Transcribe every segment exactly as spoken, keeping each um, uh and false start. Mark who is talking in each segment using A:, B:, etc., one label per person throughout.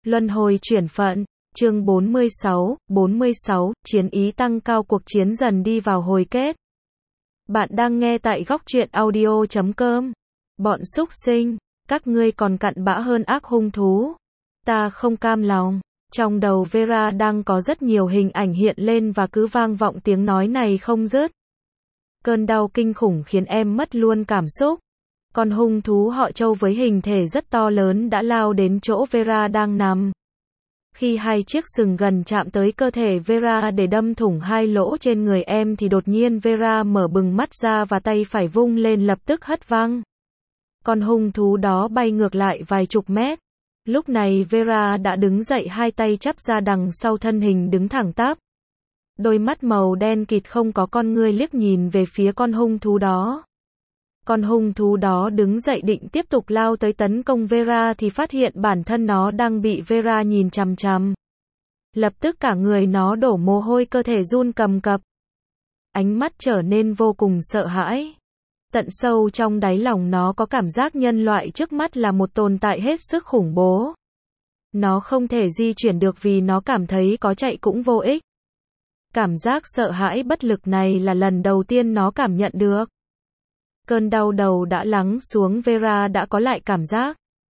A: Luân hồi chuyển phận, chương bốn mươi sáu, bốn mươi sáu, chiến ý tăng cao, cuộc chiến dần đi vào hồi kết. Bạn đang nghe tại góc truyện audio chấm com. Bọn súc sinh, các ngươi còn cặn bã hơn ác hung thú. Ta không cam lòng. Trong đầu Vera đang có rất nhiều hình ảnh hiện lên và cứ vang vọng tiếng nói này không dứt. Cơn đau kinh khủng khiến em mất luôn cảm xúc. Con hung thú họ Châu với hình thể rất to lớn đã lao đến chỗ Vera đang nằm. Khi hai chiếc sừng gần chạm tới cơ thể Vera để đâm thủng hai lỗ trên người em thì đột nhiên Vera mở bừng mắt ra và tay phải vung lên lập tức hất văng. Con hung thú đó bay ngược lại vài chục mét. Lúc này Vera đã đứng dậy, hai tay chắp ra đằng sau, thân hình đứng thẳng tắp. Đôi mắt màu đen kịt không có con ngươi liếc nhìn về phía con hung thú đó. Con hung thú đó đứng dậy định tiếp tục lao tới tấn công Vera thì phát hiện bản thân nó đang bị Vera nhìn chằm chằm. Lập tức cả người nó đổ mồ hôi, cơ thể run cầm cập. Ánh mắt trở nên vô cùng sợ hãi. Tận sâu trong đáy lòng nó có cảm giác nhân loại trước mắt là một tồn tại hết sức khủng bố. Nó không thể di chuyển được vì nó cảm thấy có chạy cũng vô ích. Cảm giác sợ hãi bất lực này là lần đầu tiên nó cảm nhận được. Cơn đau đầu đã lắng xuống, Vera đã có lại cảm giác.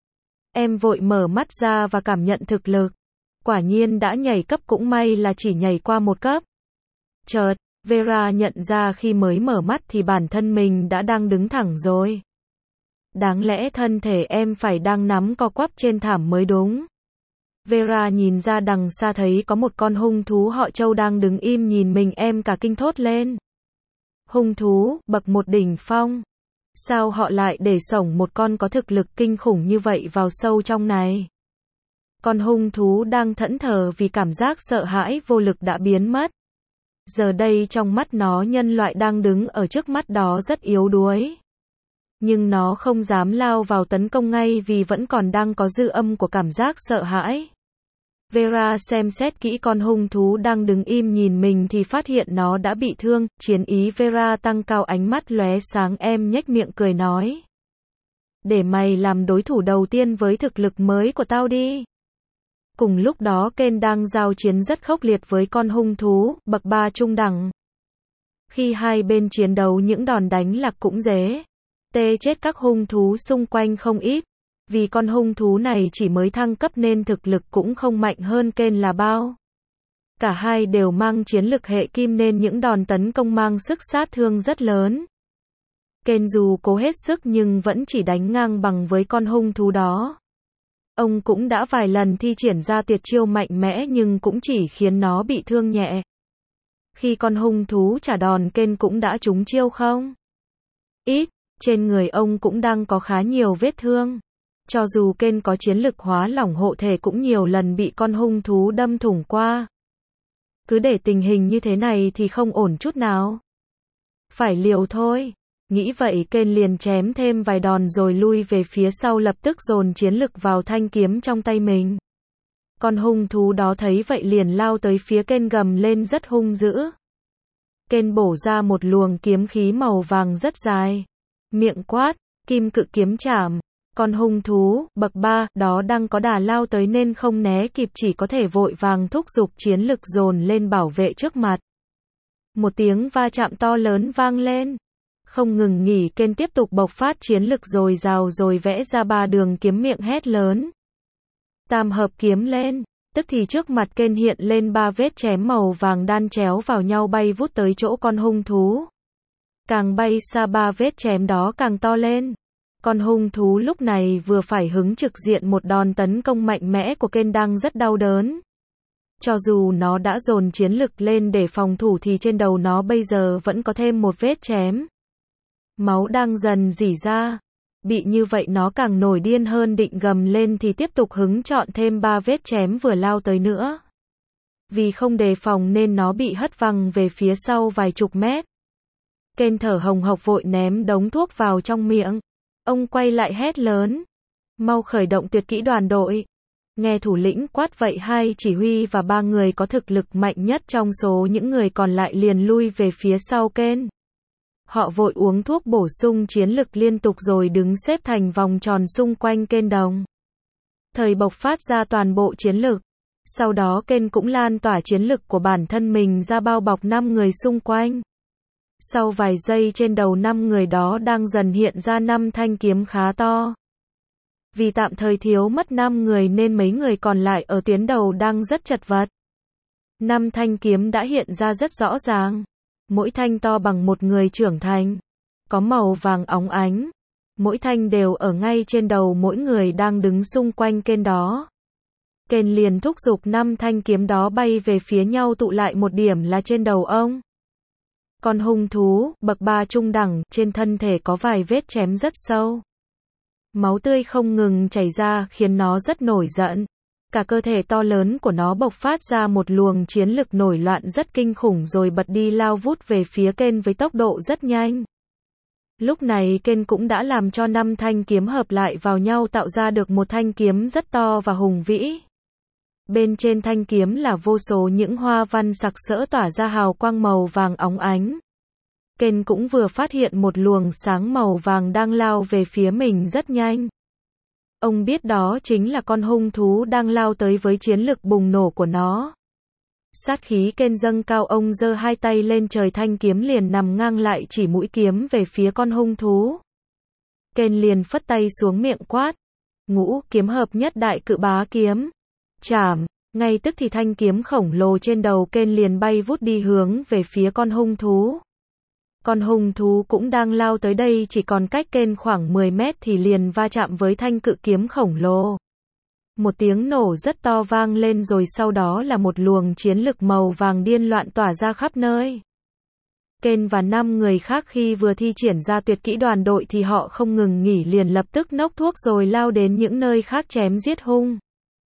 A: Em vội mở mắt ra và cảm nhận thực lực. Quả nhiên đã nhảy cấp, cũng may là chỉ nhảy qua một cấp. Chợt, Vera nhận ra khi mới mở mắt thì bản thân mình đã đang đứng thẳng rồi. Đáng lẽ thân thể em phải đang nắm co quắp trên thảm mới đúng. Vera nhìn ra đằng xa thấy có một con hung thú họ Châu đang đứng im nhìn mình, em cả kinh thốt lên. Hung thú, bậc một đỉnh phong. Sao họ lại để xổng một con có thực lực kinh khủng như vậy vào sâu trong này? Con hung thú đang thẫn thờ vì cảm giác sợ hãi vô lực đã biến mất. Giờ đây trong mắt nó, nhân loại đang đứng ở trước mắt đó rất yếu đuối. Nhưng nó không dám lao vào tấn công ngay vì vẫn còn đang có dư âm của cảm giác sợ hãi. Vera xem xét kỹ con hung thú đang đứng im nhìn mình thì phát hiện nó đã bị thương. Chiến ý Vera tăng cao, ánh mắt lóe sáng, em nhếch miệng cười nói. Để mày làm đối thủ đầu tiên với thực lực mới của tao đi. Cùng lúc đó Ken đang giao chiến rất khốc liệt với con hung thú bậc ba trung đẳng. Khi hai bên chiến đấu những đòn đánh lạc cũng dễ tê chết các hung thú xung quanh không ít. Vì con hung thú này chỉ mới thăng cấp nên thực lực cũng không mạnh hơn Ken là bao. Cả hai đều mang chiến lực hệ kim nên những đòn tấn công mang sức sát thương rất lớn. Ken dù cố hết sức nhưng vẫn chỉ đánh ngang bằng với con hung thú đó. Ông cũng đã vài lần thi triển ra tuyệt chiêu mạnh mẽ nhưng cũng chỉ khiến nó bị thương nhẹ. Khi con hung thú trả đòn, Ken cũng đã trúng chiêu không ít. Trên người ông cũng đang có khá nhiều vết thương. Cho dù Ken có chiến lực hóa lỏng hộ thể cũng nhiều lần bị con hung thú đâm thủng qua. Cứ để tình hình như thế này thì không ổn chút nào. Phải liều thôi. Nghĩ vậy Ken liền chém thêm vài đòn rồi lui về phía sau, lập tức dồn chiến lực vào thanh kiếm trong tay mình. Con hung thú đó thấy vậy liền lao tới phía Ken, gầm lên rất hung dữ. Ken bổ ra một luồng kiếm khí màu vàng rất dài. Miệng quát, kim cự kiếm chảm. Con hung thú bậc ba đó đang có đà lao tới nên không né kịp, chỉ có thể vội vàng thúc giục chiến lực dồn lên bảo vệ trước mặt. Một tiếng va chạm to lớn vang lên. Không ngừng nghỉ, Ken tiếp tục bộc phát chiến lực dồi dào rồi vẽ ra ba đường kiếm, miệng hét lớn. Tam hợp kiếm lên. Tức thì trước mặt Ken hiện lên ba vết chém màu vàng đan chéo vào nhau bay vút tới chỗ con hung thú. Càng bay xa, ba vết chém đó càng to lên. Con hung thú lúc này vừa phải hứng trực diện một đòn tấn công mạnh mẽ của Ken đang rất đau đớn. Cho dù nó đã dồn chiến lực lên để phòng thủ thì trên đầu nó bây giờ vẫn có thêm một vết chém. Máu đang dần rỉ ra. Bị như vậy nó càng nổi điên hơn, định gầm lên thì tiếp tục hứng chọn thêm ba vết chém vừa lao tới nữa. Vì không đề phòng nên nó bị hất văng về phía sau vài chục mét. Ken thở hồng hộc vội ném đống thuốc vào trong miệng. Ông quay lại hét lớn. Mau khởi động tuyệt kỹ đoàn đội. Nghe thủ lĩnh quát vậy, hai chỉ huy và ba người có thực lực mạnh nhất trong số những người còn lại liền lui về phía sau Ken. Họ vội uống thuốc bổ sung chiến lực liên tục rồi đứng xếp thành vòng tròn xung quanh Ken đồng. thời bộc phát ra toàn bộ chiến lực. Sau đó Ken cũng lan tỏa chiến lực của bản thân mình ra bao bọc năm người xung quanh. Sau vài giây trên đầu năm người đó đang dần hiện ra năm thanh kiếm khá to. Vì tạm thời thiếu mất năm người nên mấy người còn lại ở tuyến đầu đang rất chật vật. Năm thanh kiếm đã hiện ra rất rõ ràng. Mỗi thanh to bằng một người trưởng thành. Có màu vàng óng ánh. Mỗi thanh đều ở ngay trên đầu mỗi người đang đứng xung quanh Ken đó. Ken liền thúc giục năm thanh kiếm đó bay về phía nhau tụ lại một điểm là trên đầu ông. Con hung thú, bậc ba trung đẳng, trên thân thể có vài vết chém rất sâu. Máu tươi không ngừng chảy ra khiến nó rất nổi giận. Cả cơ thể to lớn của nó bộc phát ra một luồng chiến lực nổi loạn rất kinh khủng rồi bật đi lao vút về phía Ken với tốc độ rất nhanh. Lúc này Ken cũng đã làm cho năm thanh kiếm hợp lại vào nhau tạo ra được một thanh kiếm rất to và hùng vĩ. Bên trên thanh kiếm là vô số những hoa văn sặc sỡ tỏa ra hào quang màu vàng óng ánh. Ken cũng vừa phát hiện một luồng sáng màu vàng đang lao về phía mình rất nhanh. Ông biết đó chính là con hung thú đang lao tới với chiến lực bùng nổ của nó. Sát khí Ken dâng cao, ông giơ hai tay lên trời, thanh kiếm liền nằm ngang lại chỉ mũi kiếm về phía con hung thú. Ken liền phất tay xuống miệng quát. Ngũ kiếm hợp nhất đại cự bá kiếm. Chảm, ngay tức thì thanh kiếm khổng lồ trên đầu Ken liền bay vút đi hướng về phía con hung thú. Con hung thú cũng đang lao tới đây, chỉ còn cách Ken khoảng mười mét thì liền va chạm với thanh cự kiếm khổng lồ. Một tiếng nổ rất to vang lên rồi sau đó là một luồng chiến lực màu vàng điên loạn tỏa ra khắp nơi. Ken và năm người khác khi vừa thi triển ra tuyệt kỹ đoàn đội thì họ không ngừng nghỉ, liền lập tức nốc thuốc rồi lao đến những nơi khác chém giết hung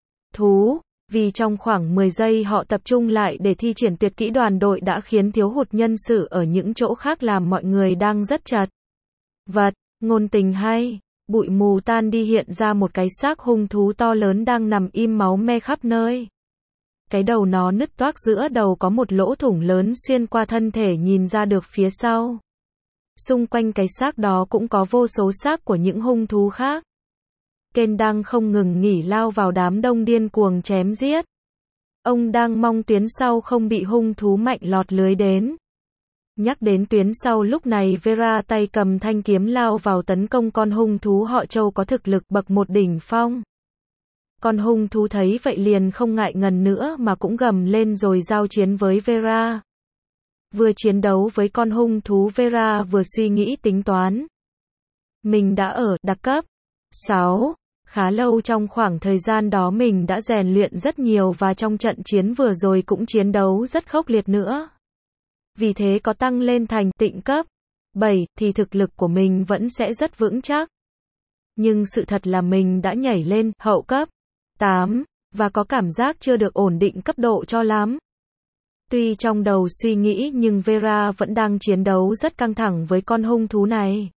A: thú. Vì trong khoảng mười giây họ tập trung lại để thi triển tuyệt kỹ đoàn đội đã khiến thiếu hụt nhân sự ở những chỗ khác làm mọi người đang rất chật vật. Ngôn tình hay, bụi mù tan đi hiện ra một cái xác hung thú to lớn đang nằm im máu me khắp nơi. Cái đầu nó nứt toác, giữa đầu có một lỗ thủng lớn xuyên qua thân thể nhìn ra được phía sau. Xung quanh cái xác đó cũng có vô số xác của những hung thú khác. Ken đang không ngừng nghỉ lao vào đám đông điên cuồng chém giết. Ông đang mong tuyến sau không bị hung thú mạnh lọt lưới đến. Nhắc đến tuyến sau, lúc này Vera tay cầm thanh kiếm lao vào tấn công con hung thú họ Châu có thực lực bậc một đỉnh phong. Con hung thú thấy vậy liền không ngại ngần nữa mà cũng gầm lên rồi giao chiến với Vera. Vừa chiến đấu với con hung thú, Vera vừa suy nghĩ tính toán. Mình đã ở đặc cấp sáu khá lâu, trong khoảng thời gian đó mình đã rèn luyện rất nhiều và trong trận chiến vừa rồi cũng chiến đấu rất khốc liệt nữa. Vì thế có tăng lên thành tịnh cấp bảy thì thực lực của mình vẫn sẽ rất vững chắc. Nhưng sự thật là mình đã nhảy lên hậu cấp tám và có cảm giác chưa được ổn định cấp độ cho lắm. Tuy trong đầu suy nghĩ nhưng Vera vẫn đang chiến đấu rất căng thẳng với con hung thú này.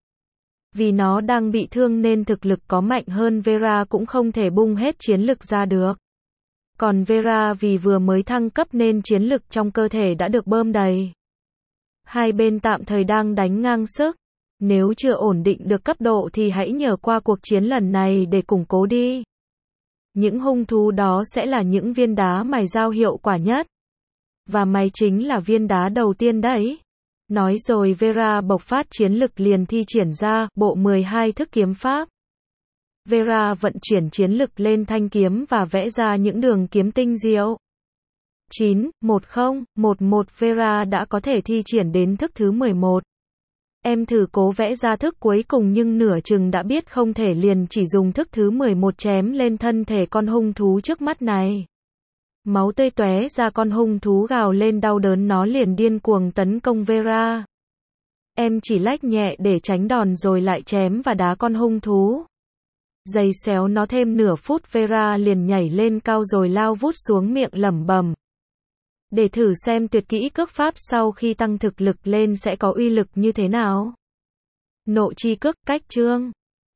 A: Vì nó đang bị thương nên thực lực có mạnh hơn Vera cũng không thể bung hết chiến lực ra được. Còn Vera vì vừa mới thăng cấp nên chiến lực trong cơ thể đã được bơm đầy. Hai bên tạm thời đang đánh ngang sức. Nếu chưa ổn định được cấp độ thì hãy nhờ qua cuộc chiến lần này để củng cố đi. Những hung thú đó sẽ là những viên đá mài dao hiệu quả nhất. Và mày chính là viên đá đầu tiên đấy. Nói rồi Vera bộc phát chiến lực liền thi triển ra bộ mười hai thức kiếm pháp. Vera vận chuyển chiến lực lên thanh kiếm và vẽ ra những đường kiếm tinh diệu. chín, một không, một một Vera đã có thể thi triển đến thức thứ mười một. Em thử cố vẽ ra thức cuối cùng nhưng nửa chừng đã biết không thể, liền chỉ dùng thức thứ mười một chém lên thân thể con hung thú trước mắt này. Máu tươi tóe ra, con hung thú gào lên đau đớn, nó liền điên cuồng tấn công Vera. Em chỉ lách nhẹ để tránh đòn rồi lại chém và đá con hung thú. Giày xéo nó thêm nửa phút, Vera liền nhảy lên cao rồi lao vút xuống, miệng lẩm bẩm. Để thử xem tuyệt kỹ cước pháp sau khi tăng thực lực lên sẽ có uy lực như thế nào. Nộ chi cước, cách chương.